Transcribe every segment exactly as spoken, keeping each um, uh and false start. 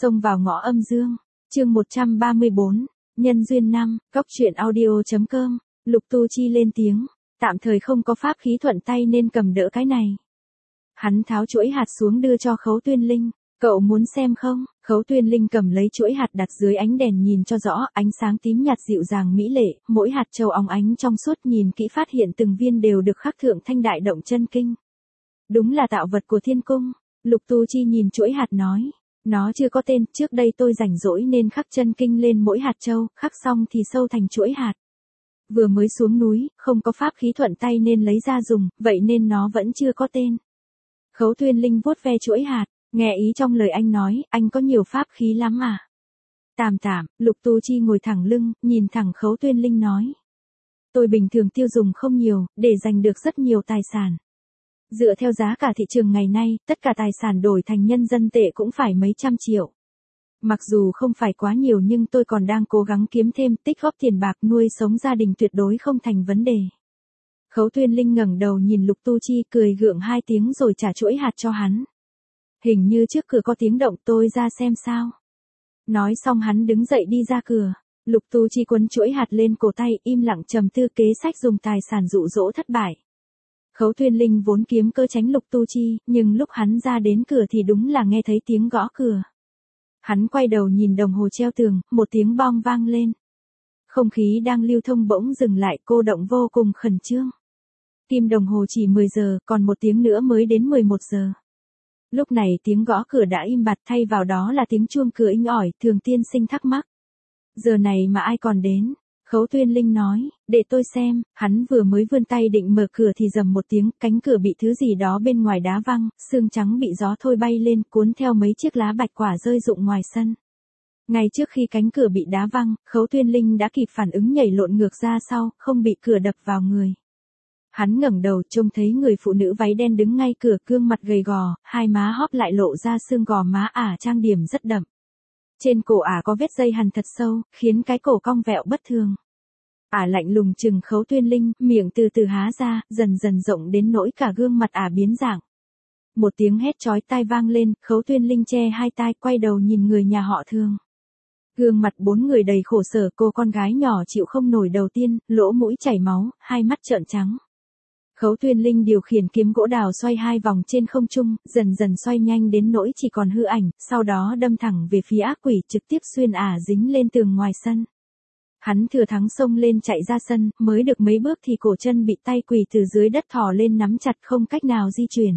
Xông vào ngõ âm dương, chương một trăm ba mươi bốn, nhân duyên năm, cóc truyện audio.com, Lục Tu Chi lên tiếng, tạm thời không có pháp khí thuận tay nên cầm đỡ cái này. Hắn tháo chuỗi hạt xuống đưa cho Khấu Tuyên Linh, cậu muốn xem không? Khấu Tuyên Linh cầm lấy chuỗi hạt đặt dưới ánh đèn nhìn cho rõ, ánh sáng tím nhạt dịu dàng mỹ lệ, mỗi hạt châu óng ánh trong suốt, nhìn kỹ phát hiện từng viên đều được khắc thượng thanh đại động chân kinh. Đúng là tạo vật của thiên cung. Lục Tu Chi nhìn chuỗi hạt nói, nó chưa có tên, trước đây tôi rảnh rỗi nên khắc chân kinh lên mỗi hạt châu, khắc xong thì sâu thành chuỗi hạt. Vừa mới xuống núi, không có pháp khí thuận tay nên lấy ra dùng, vậy nên nó vẫn chưa có tên. Khấu Tuyên Linh vuốt ve chuỗi hạt, nghe ý trong lời anh nói, anh có nhiều pháp khí lắm à? Tạm tạm, Lục Tu Chi ngồi thẳng lưng, nhìn thẳng Khấu Tuyên Linh nói. Tôi bình thường tiêu dùng không nhiều, để giành được rất nhiều tài sản. Dựa theo giá cả thị trường ngày nay, tất cả tài sản đổi thành nhân dân tệ cũng phải mấy trăm triệu. Mặc dù không phải quá nhiều nhưng tôi còn đang cố gắng kiếm thêm, tích góp tiền bạc nuôi sống gia đình tuyệt đối không thành vấn đề. Khấu Tuyên Linh ngẩng đầu nhìn Lục Tu Chi cười gượng hai tiếng rồi trả chuỗi hạt cho hắn. Hình như trước cửa có tiếng động, tôi ra xem sao. Nói xong hắn đứng dậy đi ra cửa. Lục Tu Chi quấn chuỗi hạt lên cổ tay, im lặng trầm tư kế sách dùng tài sản dụ dỗ thất bại. Khấu Tuyên Linh vốn kiếm cơ tránh Lục Tu Chi, nhưng lúc hắn ra đến cửa thì đúng là nghe thấy tiếng gõ cửa. Hắn quay đầu nhìn đồng hồ treo tường, một tiếng bong vang lên. Không khí đang lưu thông bỗng dừng lại, cô động vô cùng khẩn trương. Kim đồng hồ chỉ mười giờ, còn một tiếng nữa mới đến mười một giờ. Lúc này tiếng gõ cửa đã im bặt, thay vào đó là tiếng chuông cửa inh ỏi, Thường tiên sinh thắc mắc. Giờ này mà ai còn đến? Khấu Tuyên Linh nói, để tôi xem. Hắn vừa mới vươn tay định mở cửa thì rầm một tiếng, cánh cửa bị thứ gì đó bên ngoài đá văng, xương trắng bị gió thôi bay lên, cuốn theo mấy chiếc lá bạch quả rơi rụng ngoài sân. Ngay trước khi cánh cửa bị đá văng, Khấu Tuyên Linh đã kịp phản ứng nhảy lộn ngược ra sau, không bị cửa đập vào người. Hắn ngẩng đầu trông thấy người phụ nữ váy đen đứng ngay cửa, gương mặt gầy gò, hai má hóp lại lộ ra xương gò má ả trang điểm rất đậm. Trên cổ ả có vết dây hằn thật sâu, khiến cái cổ cong vẹo bất thường. Ả lạnh lùng chừng Khấu Tuyên Linh, miệng từ từ há ra, dần dần rộng đến nỗi cả gương mặt ả biến dạng. Một tiếng hét chói tai vang lên, Khấu Tuyên Linh che hai tai, quay đầu nhìn người nhà họ Thường. Gương mặt bốn người đầy khổ sở, cô con gái nhỏ chịu không nổi đầu tiên, lỗ mũi chảy máu, hai mắt trợn trắng. Khấu Tuyên Linh điều khiển kiếm gỗ đào xoay hai vòng trên không trung, dần dần xoay nhanh đến nỗi chỉ còn hư ảnh, sau đó đâm thẳng về phía ác quỷ, trực tiếp xuyên ả dính lên tường ngoài sân. Hắn thừa thắng xông lên chạy ra sân, mới được mấy bước thì cổ chân bị tay quỷ từ dưới đất thò lên nắm chặt, không cách nào di chuyển.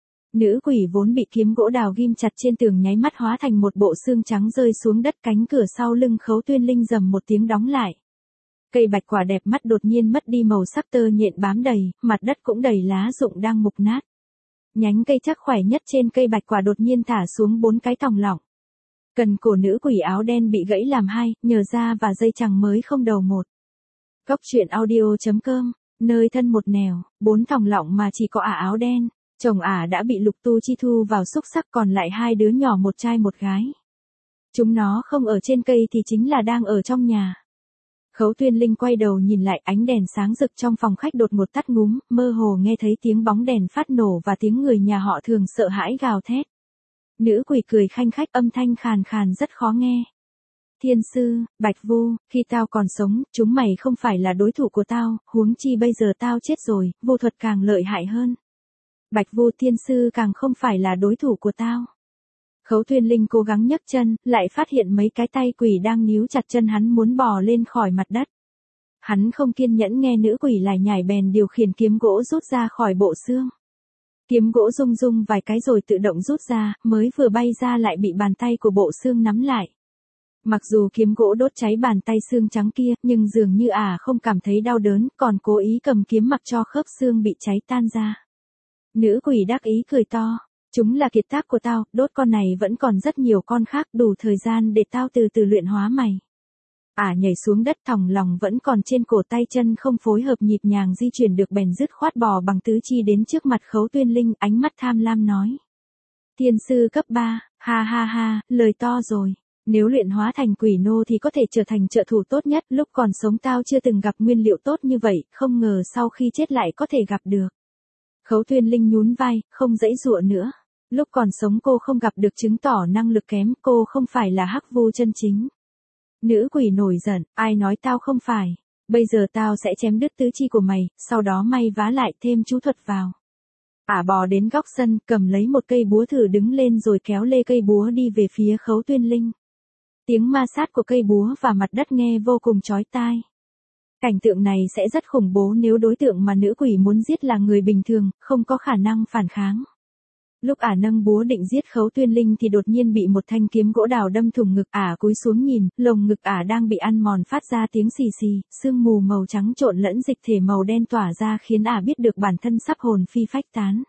Nữ quỷ vốn bị kiếm gỗ đào ghim chặt trên tường nháy mắt hóa thành một bộ xương trắng rơi xuống đất, cánh cửa sau lưng Khấu Tuyên Linh rầm một tiếng đóng lại. Cây bạch quả đẹp mắt đột nhiên mất đi màu sắc, tơ nhện bám đầy, mặt đất cũng đầy lá rụng đang mục nát. Nhánh cây chắc khỏe nhất trên cây bạch quả đột nhiên thả xuống bốn cái tòng lọng. Cần cổ nữ quỷ áo đen bị gãy làm hai, nhờ da và dây chằng mới không đầu một. Cóc truyện audio.com, nơi thân một nẻo, bốn tòng lọng mà chỉ có ả áo đen. Chồng ả đã bị Lục Tu Chi thu vào xúc sắc, còn lại hai đứa nhỏ một trai một gái. Chúng nó không ở trên cây thì chính là đang ở trong nhà. Khấu Tuyên Linh quay đầu nhìn lại, ánh đèn sáng rực trong phòng khách đột ngột tắt ngúm, mơ hồ nghe thấy tiếng bóng đèn phát nổ và tiếng người nhà họ Thường sợ hãi gào thét. Nữ quỷ cười khanh khách, âm thanh khàn khàn rất khó nghe. Thiên sư, Bạch Vu, khi tao còn sống, chúng mày không phải là đối thủ của tao, huống chi bây giờ tao chết rồi, vô thuật càng lợi hại hơn. Bạch Vu, thiên sư càng không phải là đối thủ của tao. Khấu Tuyên Linh cố gắng nhấc chân, lại phát hiện mấy cái tay quỷ đang níu chặt chân hắn muốn bò lên khỏi mặt đất. Hắn không kiên nhẫn nghe nữ quỷ lải nhải bèn điều khiển kiếm gỗ rút ra khỏi bộ xương. Kiếm gỗ rung rung vài cái rồi tự động rút ra, mới vừa bay ra lại bị bàn tay của bộ xương nắm lại. Mặc dù kiếm gỗ đốt cháy bàn tay xương trắng kia, nhưng dường như ả không cảm thấy đau đớn, còn cố ý cầm kiếm mặc cho khớp xương bị cháy tan ra. Nữ quỷ đắc ý cười to. Chúng là kiệt tác của tao, đốt con này vẫn còn rất nhiều con khác, đủ thời gian để tao từ từ luyện hóa mày. Ả nhảy xuống đất, thòng lòng vẫn còn trên cổ, tay chân không phối hợp nhịp nhàng di chuyển được bèn dứt khoát bò bằng tứ chi đến trước mặt Khấu Tuyên Linh, ánh mắt tham lam nói. Thiên sư cấp ba, ha ha ha, lời to rồi. Nếu luyện hóa thành quỷ nô thì có thể trở thành trợ thủ tốt nhất, lúc còn sống tao chưa từng gặp nguyên liệu tốt như vậy, không ngờ sau khi chết lại có thể gặp được. Khấu Tuyên Linh nhún vai, không dãy dụa nữa. Lúc còn sống cô không gặp được chứng tỏ năng lực kém, cô không phải là hắc vu chân chính. Nữ quỷ nổi giận, ai nói tao không phải. Bây giờ tao sẽ chém đứt tứ chi của mày, sau đó may vá lại thêm chú thuật vào. Ả bò đến góc sân, cầm lấy một cây búa thử đứng lên rồi kéo lê cây búa đi về phía Khấu Tuyên Linh. Tiếng ma sát của cây búa và mặt đất nghe vô cùng chói tai. Cảnh tượng này sẽ rất khủng bố nếu đối tượng mà nữ quỷ muốn giết là người bình thường, không có khả năng phản kháng. Lúc Ả nâng búa định giết Khấu Tuyên Linh thì đột nhiên bị một thanh kiếm gỗ đào đâm thủng ngực. Ả cúi xuống nhìn, lồng ngực Ả đang bị ăn mòn phát ra tiếng xì xì, sương mù màu trắng trộn lẫn dịch thể màu đen tỏa ra khiến Ả biết được bản thân sắp hồn phi phách tán.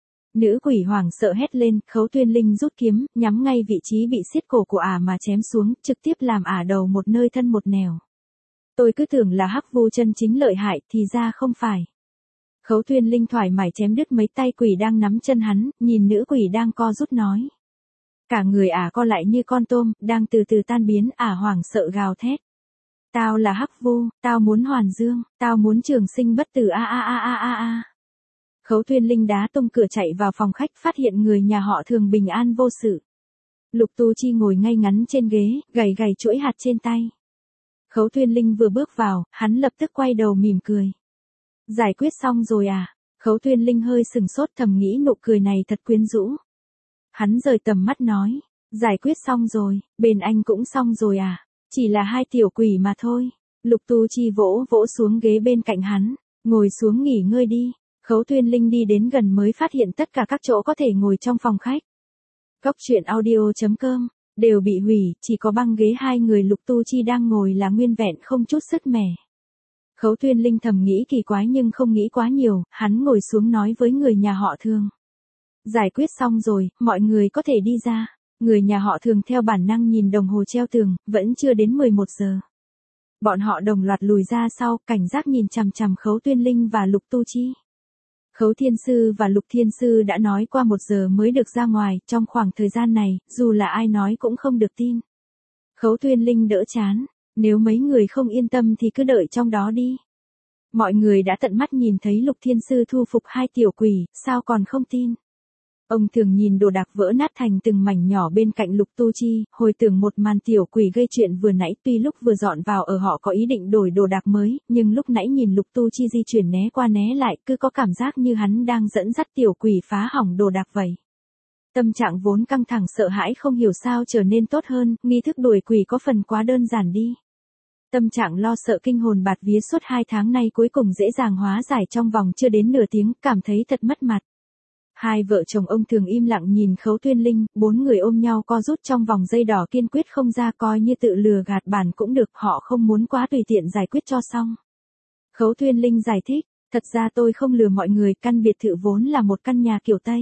Nữ quỷ hoảng sợ hét lên, Khấu Tuyên Linh rút kiếm, nhắm ngay vị trí bị xiết cổ của Ả mà chém xuống, trực tiếp làm Ả đầu một nơi thân một nẻo. Tôi cứ tưởng là hắc vu chân chính lợi hại, thì ra không phải. Khấu Tuyên Linh thoải mái chém đứt mấy tay quỷ đang nắm chân hắn, nhìn nữ quỷ đang co rút nói. Cả người Ả co lại như con tôm, đang từ từ tan biến. Ả hoảng sợ gào thét. Tao là hắc vu, tao muốn hoàn dương, tao muốn trường sinh bất tử a a a a a a. Khấu Tuyên Linh đá tung cửa chạy vào phòng khách, phát hiện người nhà họ Thường bình an vô sự. Lục Tu Chi ngồi ngay ngắn trên ghế, gầy gầy chuỗi hạt trên tay. Khấu Tuyên Linh vừa bước vào, hắn lập tức quay đầu mỉm cười. Giải quyết xong rồi à? Khấu Tuyên Linh hơi sừng sốt, thầm nghĩ nụ cười này thật quyến rũ. Hắn rời tầm mắt nói, giải quyết xong rồi, bên anh cũng xong rồi à? Chỉ là hai tiểu quỷ mà thôi. Lục Tu Chi vỗ vỗ xuống ghế bên cạnh hắn, ngồi xuống nghỉ ngơi đi. Khấu Tuyên Linh đi đến gần mới phát hiện tất cả các chỗ có thể ngồi trong phòng khách. Cốc truyện audio chấm com đều bị hủy, chỉ có băng ghế hai người Lục Tu Chi đang ngồi là nguyên vẹn không chút sứt mẻ. Khấu Tuyên Linh thầm nghĩ kỳ quái nhưng không nghĩ quá nhiều, hắn ngồi xuống nói với người nhà họ Thường. Giải quyết xong rồi, mọi người có thể đi ra. Người nhà họ Thường theo bản năng nhìn đồng hồ treo tường, vẫn chưa đến mười một giờ. Bọn họ đồng loạt lùi ra sau, cảnh giác nhìn chằm chằm Khấu Tuyên Linh và Lục Tu Chi. Khấu Thiên Sư và Lục Thiên Sư đã nói qua một giờ mới được ra ngoài, trong khoảng thời gian này, dù là ai nói cũng không được tin. Khấu Tuyên Linh đỡ chán, nếu mấy người không yên tâm thì cứ đợi trong đó đi. Mọi người đã tận mắt nhìn thấy Lục Thiên Sư thu phục hai tiểu quỷ, sao còn không tin. Ông Thường nhìn đồ đạc vỡ nát thành từng mảnh nhỏ bên cạnh Lục Tu Chi, hồi tưởng một màn tiểu quỷ gây chuyện vừa nãy. Tuy lúc vừa dọn vào ở họ có ý định đổi đồ đạc mới, nhưng lúc nãy nhìn Lục Tu Chi di chuyển né qua né lại, cứ có cảm giác như hắn đang dẫn dắt tiểu quỷ phá hỏng đồ đạc vậy. Tâm trạng vốn căng thẳng sợ hãi không hiểu sao trở nên tốt hơn, nghi thức đuổi quỷ có phần quá đơn giản đi. Tâm trạng lo sợ kinh hồn bạt vía suốt hai tháng nay cuối cùng dễ dàng hóa giải trong vòng chưa đến nửa tiếng, cảm thấy thật mất mặt. Hai vợ chồng ông Thường im lặng nhìn Khấu Tuyên Linh, bốn người ôm nhau co rút trong vòng dây đỏ kiên quyết không ra, coi như tự lừa gạt bản cũng được, họ không muốn quá tùy tiện giải quyết cho xong. Khấu Tuyên Linh giải thích, thật ra tôi không lừa mọi người, căn biệt thự vốn là một căn nhà kiểu Tây.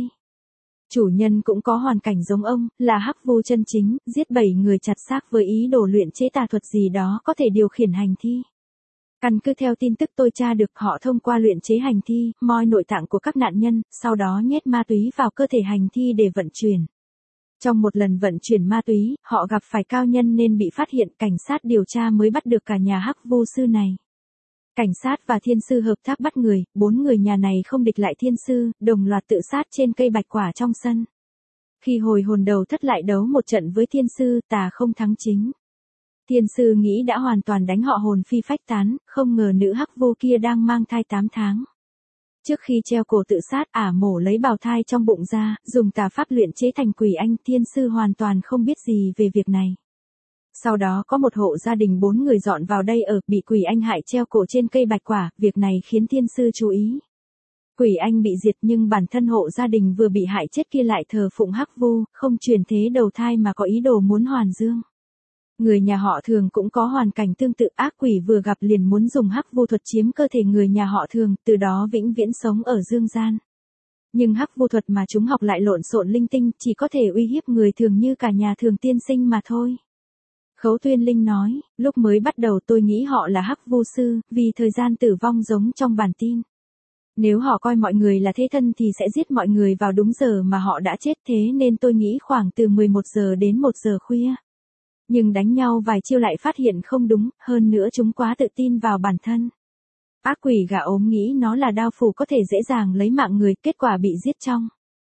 Chủ nhân cũng có hoàn cảnh giống ông, là hắc vu chân chính, giết bảy người chặt xác với ý đồ luyện chế tà thuật gì đó có thể điều khiển hành thi. Căn cứ theo tin tức tôi tra được, họ thông qua luyện chế hành thi, moi nội tạng của các nạn nhân, sau đó nhét ma túy vào cơ thể hành thi để vận chuyển. Trong một lần vận chuyển ma túy, họ gặp phải cao nhân nên bị phát hiện, cảnh sát điều tra mới bắt được cả nhà hắc vu sư này. Cảnh sát và thiên sư hợp tác bắt người, bốn người nhà này không địch lại thiên sư, đồng loạt tự sát trên cây bạch quả trong sân. Khi hồi hồn đầu thất lại đấu một trận với thiên sư, tà không thắng chính. Thiên sư nghĩ đã hoàn toàn đánh họ hồn phi phách tán, không ngờ nữ hắc vô kia đang mang thai tám tháng. Trước khi treo cổ tự sát, Ả mổ lấy bào thai trong bụng ra, dùng tà pháp luyện chế thành quỷ anh. Thiên sư hoàn toàn không biết gì về việc này. Sau đó có một hộ gia đình bốn người dọn vào đây ở, bị quỷ anh hại treo cổ trên cây bạch quả, việc này khiến thiên sư chú ý. Quỷ anh bị diệt nhưng bản thân hộ gia đình vừa bị hại chết kia lại thờ phụng hắc vu, không chuyển thế đầu thai mà có ý đồ muốn hoàn dương. Người nhà họ Thường cũng có hoàn cảnh tương tự, ác quỷ vừa gặp liền muốn dùng hắc vu thuật chiếm cơ thể người nhà họ Thường, từ đó vĩnh viễn sống ở dương gian. Nhưng hắc vu thuật mà chúng học lại lộn xộn linh tinh, chỉ có thể uy hiếp người thường như cả nhà Thường tiên sinh mà thôi. Khấu Tuyên Linh nói, lúc mới bắt đầu tôi nghĩ họ là hắc vu sư, vì thời gian tử vong giống trong bản tin. Nếu họ coi mọi người là thế thân thì sẽ giết mọi người vào đúng giờ mà họ đã chết, thế nên tôi nghĩ khoảng từ mười một giờ đến một giờ khuya. Nhưng đánh nhau vài chiêu lại phát hiện không đúng, hơn nữa chúng quá tự tin vào bản thân. Ác quỷ gà ốm nghĩ nó là đao phủ có thể dễ dàng lấy mạng người, kết quả bị giết trong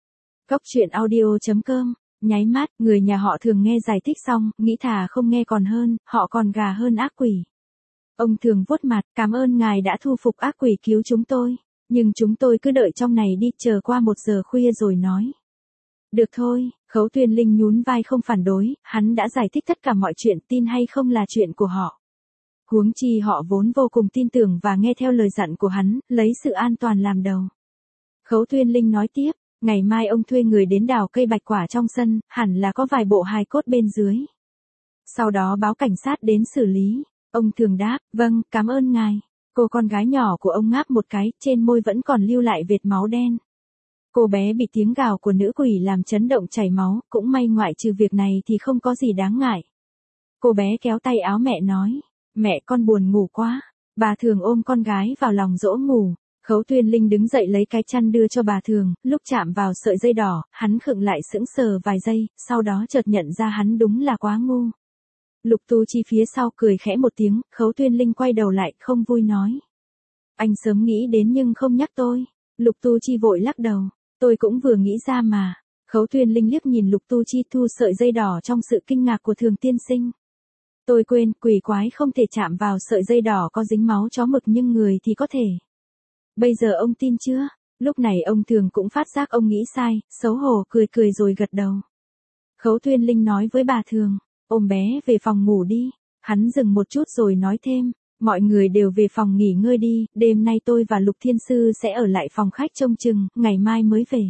Cóc truyện audio chấm com, nháy mắt, người nhà họ Thường nghe giải thích xong, nghĩ thà không nghe còn hơn, họ còn gà hơn ác quỷ. Ông Thường vuốt mặt, cảm ơn ngài đã thu phục ác quỷ cứu chúng tôi, nhưng chúng tôi cứ đợi trong này đi, chờ qua một giờ khuya rồi nói. Được thôi, Khấu Tuyên Linh nhún vai không phản đối, hắn đã giải thích tất cả mọi chuyện, tin hay không là chuyện của họ. Huống chi họ vốn vô cùng tin tưởng và nghe theo lời dặn của hắn, lấy sự an toàn làm đầu. Khấu Tuyên Linh nói tiếp, ngày mai ông thuê người đến đào cây bạch quả trong sân, hẳn là có vài bộ hài cốt bên dưới. Sau đó báo cảnh sát đến xử lý. Ông Thường đáp, vâng, cảm ơn ngài. Cô con gái nhỏ của ông ngáp một cái, trên môi vẫn còn lưu lại vệt máu đen. Cô bé bị tiếng gào của nữ quỷ làm chấn động chảy máu, cũng may ngoại trừ việc này thì không có gì đáng ngại. Cô bé kéo tay áo mẹ nói, mẹ con buồn ngủ quá. Bà Thường ôm con gái vào lòng dỗ ngủ. Khấu Tuyên Linh đứng dậy lấy cái chăn đưa cho bà Thường, lúc chạm vào sợi dây đỏ, hắn khựng lại sững sờ vài giây, sau đó chợt nhận ra hắn đúng là quá ngu. Lục Tu Chi phía sau cười khẽ một tiếng, Khấu Tuyên Linh quay đầu lại, không vui nói. Anh sớm nghĩ đến nhưng không nhắc tôi. Lục Tu Chi vội lắc đầu, tôi cũng vừa nghĩ ra mà. Khấu Tuyên Linh liếc nhìn Lục Tu Chi thu sợi dây đỏ trong sự kinh ngạc của Thường tiên sinh. Tôi quên, quỷ quái không thể chạm vào sợi dây đỏ có dính máu chó mực nhưng người thì có thể. Bây giờ ông tin chưa? Lúc này ông Thường cũng phát giác ông nghĩ sai, xấu hổ cười cười rồi gật đầu. Khấu Tuyên Linh nói với bà Thường, ôm bé về phòng ngủ đi. Hắn dừng một chút rồi nói thêm, mọi người đều về phòng nghỉ ngơi đi, đêm nay tôi và Lục Thiên Sư sẽ ở lại phòng khách trông chừng, ngày mai mới về.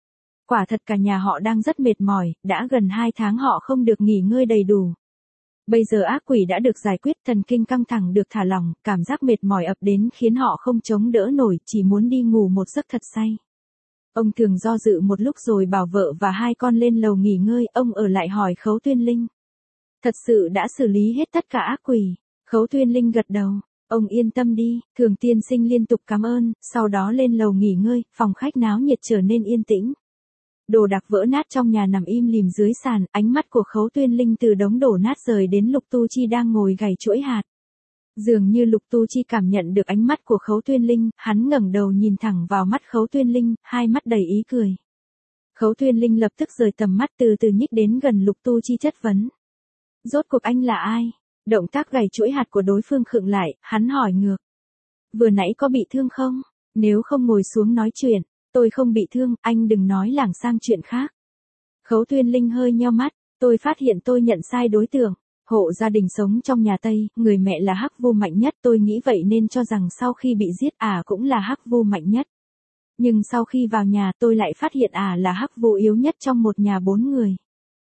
Quả thật cả nhà họ đang rất mệt mỏi, đã gần hai tháng họ không được nghỉ ngơi đầy đủ. Bây giờ ác quỷ đã được giải quyết, thần kinh căng thẳng được thả lỏng, cảm giác mệt mỏi ập đến khiến họ không chống đỡ nổi, chỉ muốn đi ngủ một giấc thật say. Ông Thường do dự một lúc rồi bảo vợ và hai con lên lầu nghỉ ngơi, ông ở lại hỏi Khấu Tuyên Linh. Thật sự đã xử lý hết tất cả ác quỷ. Khấu Tuyên Linh gật đầu, ông yên tâm đi. Thường tiên sinh liên tục cảm ơn, sau đó lên lầu nghỉ ngơi, phòng khách náo nhiệt trở nên yên tĩnh. Đồ đạc vỡ nát trong nhà nằm im lìm dưới sàn, ánh mắt của Khấu Tuyên Linh từ đống đổ nát rời đến Lục Tu Chi đang ngồi gảy chuỗi hạt. Dường như Lục Tu Chi cảm nhận được ánh mắt của Khấu Tuyên Linh, hắn ngẩng đầu nhìn thẳng vào mắt Khấu Tuyên Linh, hai mắt đầy ý cười. Khấu Tuyên Linh lập tức rời tầm mắt từ từ nhích đến gần Lục Tu Chi chất vấn. Rốt cuộc anh là ai? Động tác gảy chuỗi hạt của đối phương khựng lại, hắn hỏi ngược. Vừa nãy có bị thương không? Nếu không ngồi xuống nói chuyện. Tôi không bị thương, anh đừng nói lảng sang chuyện khác. Khấu Tuyên Linh hơi nheo mắt, tôi phát hiện tôi nhận sai đối tượng. Hộ gia đình sống trong nhà Tây, người mẹ là Hắc Vu mạnh nhất, tôi nghĩ vậy nên cho rằng sau khi bị giết ả cũng là Hắc Vu mạnh nhất. Nhưng sau khi vào nhà tôi lại phát hiện ả là Hắc Vu yếu nhất trong một nhà bốn người.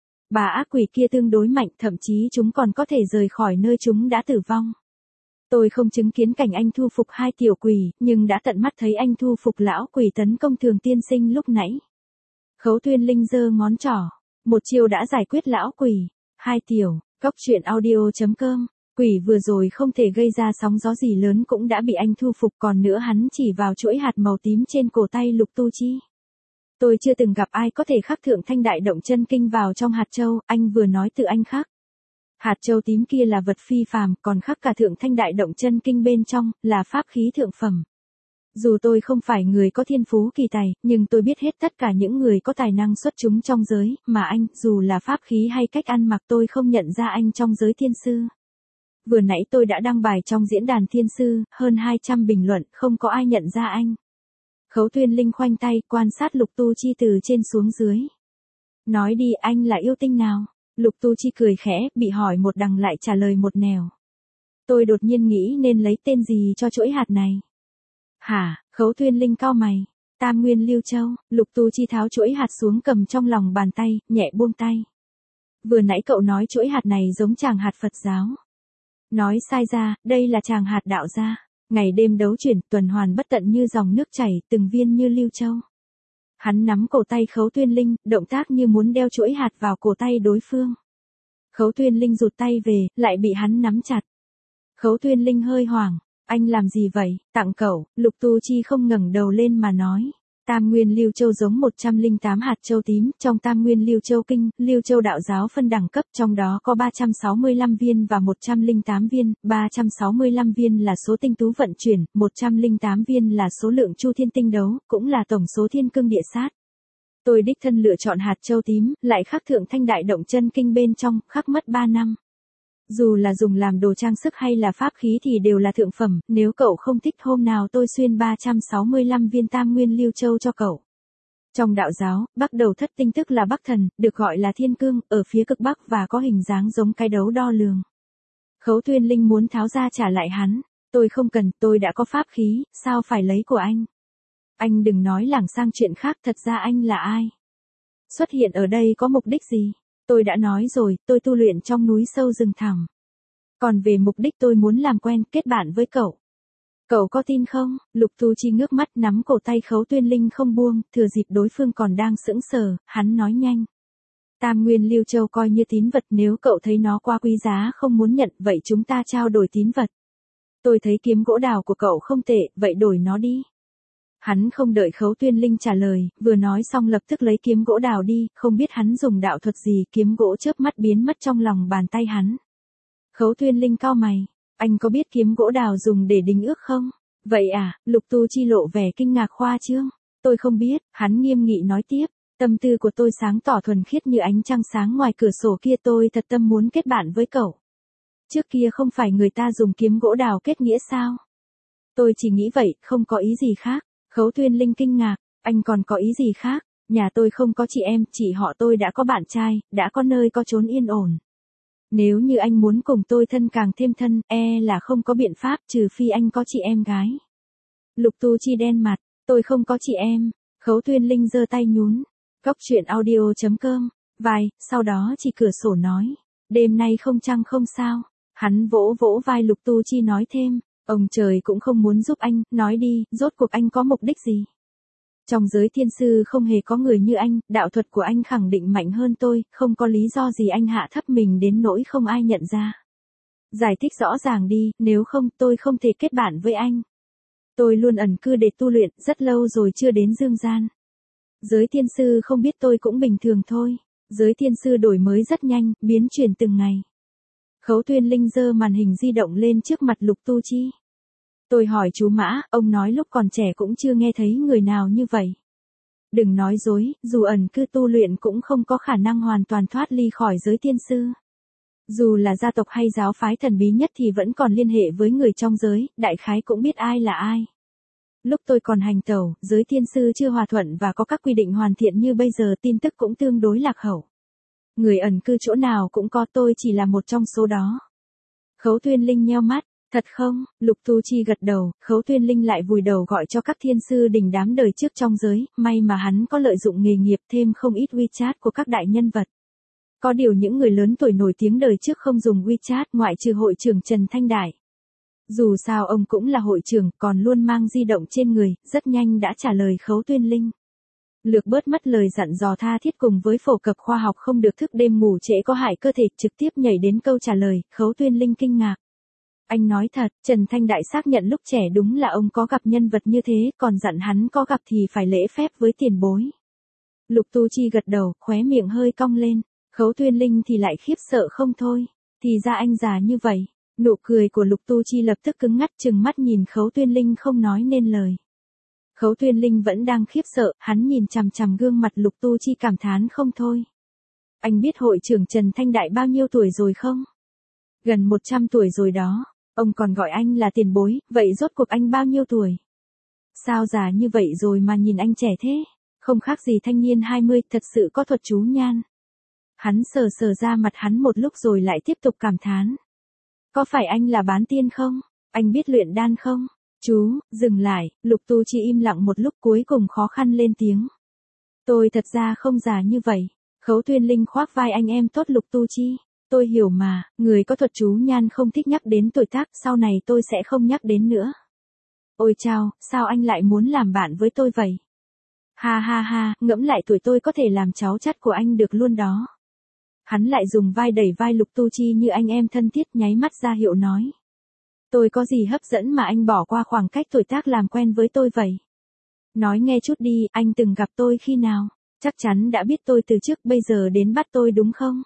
Bà ác quỷ kia tương đối mạnh, thậm chí chúng còn có thể rời khỏi nơi chúng đã tử vong. Tôi không chứng kiến cảnh anh thu phục hai tiểu quỷ, nhưng đã tận mắt thấy anh thu phục lão quỷ tấn công Thường tiên sinh lúc nãy. Khấu Tuyên Linh giơ ngón trỏ, một chiêu đã giải quyết lão quỷ. Hai tiểu, cóc truyện audio chấm com, quỷ vừa rồi không thể gây ra sóng gió gì lớn cũng đã bị anh thu phục, còn nữa hắn chỉ vào chuỗi hạt màu tím trên cổ tay Lục Tu Chi. Tôi chưa từng gặp ai có thể khắc thượng thanh đại động chân kinh vào trong hạt châu, anh vừa nói tự anh khắc. Hạt châu tím kia là vật phi phàm, còn khắc cả thượng thanh đại động chân kinh bên trong, là pháp khí thượng phẩm. Dù tôi không phải người có thiên phú kỳ tài, nhưng tôi biết hết tất cả những người có tài năng xuất chúng trong giới, mà anh, dù là pháp khí hay cách ăn mặc tôi không nhận ra anh trong giới thiên sư. Vừa nãy tôi đã đăng bài trong diễn đàn thiên sư, hơn hai trăm bình luận, không có ai nhận ra anh. Khấu Tuyên Linh khoanh tay, quan sát Lục Tu Chi từ trên xuống dưới. Nói đi, anh là yêu tinh nào? Lục Tu Chi cười khẽ, bị hỏi một đằng lại trả lời một nẻo. Tôi đột nhiên nghĩ nên lấy tên gì cho chuỗi hạt này. Hả? Khấu Tuyên Linh cau mày. Tam Nguyên Lưu Châu. Lục Tu Chi tháo chuỗi hạt xuống cầm trong lòng bàn tay, nhẹ buông tay. Vừa nãy cậu nói chuỗi hạt này giống tràng hạt Phật giáo. Nói sai ra, đây là tràng hạt đạo gia. Ngày đêm đấu chuyển, tuần hoàn bất tận như dòng nước chảy, từng viên như lưu châu. Hắn nắm cổ tay Khấu Tuyên Linh, động tác như muốn đeo chuỗi hạt vào cổ tay đối phương. Khấu Tuyên Linh rụt tay về, lại bị hắn nắm chặt. Khấu Tuyên Linh hơi hoảng, anh làm gì vậy, tặng cậu. Lục Tu Chi không ngẩng đầu lên mà nói. Tam Nguyên Lưu Châu giống một trăm lẻ tám hạt châu tím, trong Tam Nguyên Lưu Châu Kinh, Lưu Châu đạo giáo phân đẳng cấp, trong đó có ba trăm sáu mươi lăm viên và một trăm lẻ tám viên, ba trăm sáu mươi lăm viên là số tinh tú vận chuyển, một trăm lẻ tám viên là số lượng chu thiên tinh đấu, cũng là tổng số thiên cương địa sát. Tôi đích thân lựa chọn hạt châu tím, lại khắc thượng thanh đại động chân kinh bên trong, khắc mất ba năm. Dù là dùng làm đồ trang sức hay là pháp khí thì đều là thượng phẩm, nếu cậu không thích hôm nào tôi xuyên ba trăm sáu mươi lăm viên tam nguyên lưu châu cho cậu. Trong đạo giáo, bắc đầu thất tinh tức là bắc thần, được gọi là thiên cương, ở phía cực bắc và có hình dáng giống cái đấu đo lường. Khấu Tuyên Linh muốn tháo ra trả lại hắn. Tôi không cần, tôi đã có pháp khí, sao phải lấy của anh? Anh đừng nói lảng sang chuyện khác, thật ra anh là ai? Xuất hiện ở đây có mục đích gì? Tôi đã nói rồi, tôi tu luyện trong núi sâu rừng thẳm. Còn về mục đích tôi muốn làm quen, kết bạn với cậu. Cậu có tin không? Lục Tu Chi ngước mắt nắm cổ tay Khấu Tuyên Linh không buông, thừa dịp đối phương còn đang sững sờ, hắn nói nhanh. Tam Nguyên Lưu Châu coi như tín vật, nếu cậu thấy nó quá quý giá không muốn nhận, vậy chúng ta trao đổi tín vật. Tôi thấy kiếm gỗ đào của cậu không tệ, vậy đổi nó đi. Hắn không đợi Khấu Tuyên Linh trả lời, vừa nói xong lập tức lấy kiếm gỗ đào đi, không biết hắn dùng đạo thuật gì, kiếm gỗ chớp mắt biến mất trong lòng bàn tay hắn. Khấu Tuyên Linh cau mày, anh có biết kiếm gỗ đào dùng để đính ước không? Vậy à, Lục Tu Chi lộ vẻ kinh ngạc khoa trương. Tôi không biết, hắn nghiêm nghị nói tiếp, tâm tư của tôi sáng tỏ thuần khiết như ánh trăng sáng ngoài cửa sổ kia, tôi thật tâm muốn kết bạn với cậu. Trước kia không phải người ta dùng kiếm gỗ đào kết nghĩa sao? Tôi chỉ nghĩ vậy, không có ý gì khác. Khấu Tuyên Linh kinh ngạc, anh còn có ý gì khác? Nhà tôi không có chị em, chị họ tôi đã có bạn trai, đã có nơi có chốn yên ổn. Nếu như anh muốn cùng tôi thân càng thêm thân, e là không có biện pháp trừ phi anh có chị em gái. Lục Tu Chi đen mặt, tôi không có chị em. Khấu Tuyên Linh giơ tay nhún. Cóc truyện audio chấm com, vai, sau đó chỉ cửa sổ nói. Đêm nay không trăng không sao. Hắn vỗ vỗ vai Lục Tu Chi nói thêm. Ông trời cũng không muốn giúp anh, nói đi, rốt cuộc anh có mục đích gì? Trong giới thiên sư không hề có người như anh, đạo thuật của anh khẳng định mạnh hơn tôi, không có lý do gì anh hạ thấp mình đến nỗi không ai nhận ra. Giải thích rõ ràng đi, nếu không tôi không thể kết bạn với anh. Tôi luôn ẩn cư để tu luyện, rất lâu rồi chưa đến dương gian. Giới thiên sư không biết tôi cũng bình thường thôi. Giới thiên sư đổi mới rất nhanh, biến chuyển từng ngày. Khấu Tuyên Linh giơ màn hình di động lên trước mặt Lục Tu Chi. Tôi hỏi chú Mã, ông nói lúc còn trẻ cũng chưa nghe thấy người nào như vậy. Đừng nói dối, dù ẩn cư tu luyện cũng không có khả năng hoàn toàn thoát ly khỏi giới tiên sư. Dù là gia tộc hay giáo phái thần bí nhất thì vẫn còn liên hệ với người trong giới, đại khái cũng biết ai là ai. Lúc tôi còn hành tẩu, giới tiên sư chưa hòa thuận và có các quy định hoàn thiện như bây giờ, tin tức cũng tương đối lạc hậu. Người ẩn cư chỗ nào cũng có, tôi chỉ là một trong số đó. Khấu Tuyên Linh nheo mắt, thật không? Lục Tu Chi gật đầu, Khấu Tuyên Linh lại vùi đầu gọi cho các thiên sư đình đám đời trước trong giới, may mà hắn có lợi dụng nghề nghiệp thêm không ít WeChat của các đại nhân vật. Có điều những người lớn tuổi nổi tiếng đời trước không dùng WeChat ngoại trừ hội trưởng Trần Thanh Đại. Dù sao ông cũng là hội trưởng, còn luôn mang di động trên người, rất nhanh đã trả lời Khấu Tuyên Linh. Lược bớt mất lời dặn dò tha thiết cùng với phổ cập khoa học không được thức đêm ngủ trễ có hại cơ thể, trực tiếp nhảy đến câu trả lời. Khấu Tuyên Linh kinh ngạc. Anh nói thật, Trần Thanh Đại xác nhận lúc trẻ đúng là ông có gặp nhân vật như thế, còn dặn hắn có gặp thì phải lễ phép với tiền bối. Lục Tu Chi gật đầu, khóe miệng hơi cong lên. Khấu Tuyên Linh thì lại khiếp sợ không thôi. Thì ra anh già như vậy. Nụ cười của Lục Tu Chi lập tức cứng ngắt, trừng mắt nhìn Khấu Tuyên Linh không nói nên lời. Khấu Tuyên Linh vẫn đang khiếp sợ, hắn nhìn chằm chằm gương mặt Lục Tu Chi cảm thán không thôi. Anh biết hội trưởng Trần Thanh Đại bao nhiêu tuổi rồi không? Gần một trăm tuổi rồi đó. Ông còn gọi anh là tiền bối, vậy rốt cuộc anh bao nhiêu tuổi? Sao già như vậy rồi mà nhìn anh trẻ thế? Không khác gì thanh niên hai mươi, thật sự có thuật chú nhan. Hắn sờ sờ ra mặt hắn một lúc rồi lại tiếp tục cảm thán. Có phải anh là bán tiên không? Anh biết luyện đan không? Chú, dừng lại, Lục Tu Chi im lặng một lúc cuối cùng khó khăn lên tiếng. Tôi thật ra không già như vậy. Khấu Tuyên Linh khoác vai anh em tốt Lục Tu Chi. Tôi hiểu mà, người có thuật chú nhan không thích nhắc đến tuổi tác, sau này tôi sẽ không nhắc đến nữa. Ôi chao, sao anh lại muốn làm bạn với tôi vậy? Ha ha ha, ngẫm lại tuổi tôi có thể làm cháu chắt của anh được luôn đó. Hắn lại dùng vai đẩy vai Lục Tu Chi như anh em thân thiết, nháy mắt ra hiệu nói. Tôi có gì hấp dẫn mà anh bỏ qua khoảng cách tuổi tác làm quen với tôi vậy? Nói nghe chút đi, anh từng gặp tôi khi nào? Chắc chắn đã biết tôi từ trước, bây giờ đến bắt tôi đúng không?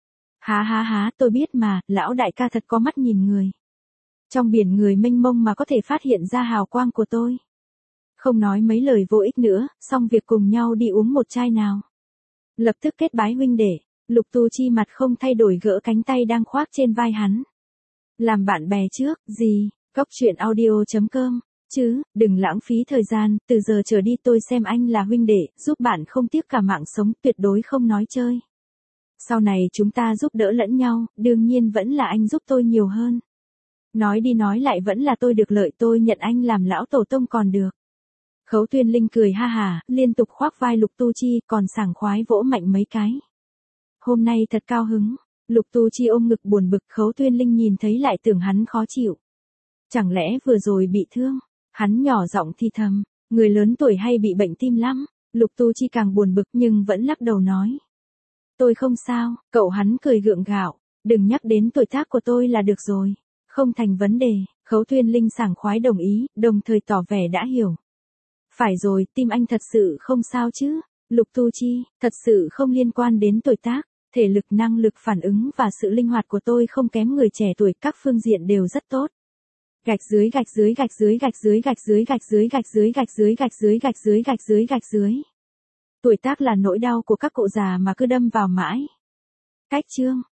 Há há há, tôi biết mà, lão đại ca thật có mắt nhìn người. Trong biển người mênh mông mà có thể phát hiện ra hào quang của tôi. Không nói mấy lời vô ích nữa, xong việc cùng nhau đi uống một chai nào. Lập tức kết bái huynh đệ, Lục Tu Chi mặt không thay đổi gỡ cánh tay đang khoác trên vai hắn. Làm bạn bè trước, gì, Cóc truyện audio.com, chứ, đừng lãng phí thời gian, từ giờ trở đi tôi xem anh là huynh đệ, giúp bạn không tiếc cả mạng sống, tuyệt đối không nói chơi. Sau này chúng ta giúp đỡ lẫn nhau, đương nhiên vẫn là anh giúp tôi nhiều hơn. Nói đi nói lại vẫn là tôi được lợi, tôi nhận anh làm lão tổ tông còn được. Khấu Tuyên Linh cười ha hà, liên tục khoác vai Lục Tu Chi, còn sảng khoái vỗ mạnh mấy cái. Hôm nay thật cao hứng. Lục Tu Chi ôm ngực buồn bực, Khấu Tuyên Linh nhìn thấy lại tưởng hắn khó chịu. Chẳng lẽ vừa rồi bị thương? Hắn nhỏ giọng thì thầm, người lớn tuổi hay bị bệnh tim lắm. Lục Tu Chi càng buồn bực nhưng vẫn lắc đầu nói. Tôi không sao, cậu. Hắn cười gượng gạo, đừng nhắc đến tuổi tác của tôi là được rồi. Không thành vấn đề. Khấu Tuyên Linh sảng khoái đồng ý, đồng thời tỏ vẻ đã hiểu. Phải rồi, tim anh thật sự không sao chứ? Lục Tu Chi, thật sự không liên quan đến tuổi tác, thể lực, năng lực phản ứng và sự linh hoạt của tôi không kém người trẻ tuổi, các phương diện đều rất tốt. Gạch dưới gạch dưới gạch dưới gạch dưới gạch dưới gạch dưới gạch dưới gạch dưới gạch dưới gạch dưới gạch dưới gạch dưới. Tuổi tác là nỗi đau của các cụ già mà cứ đâm vào mãi. Cách chương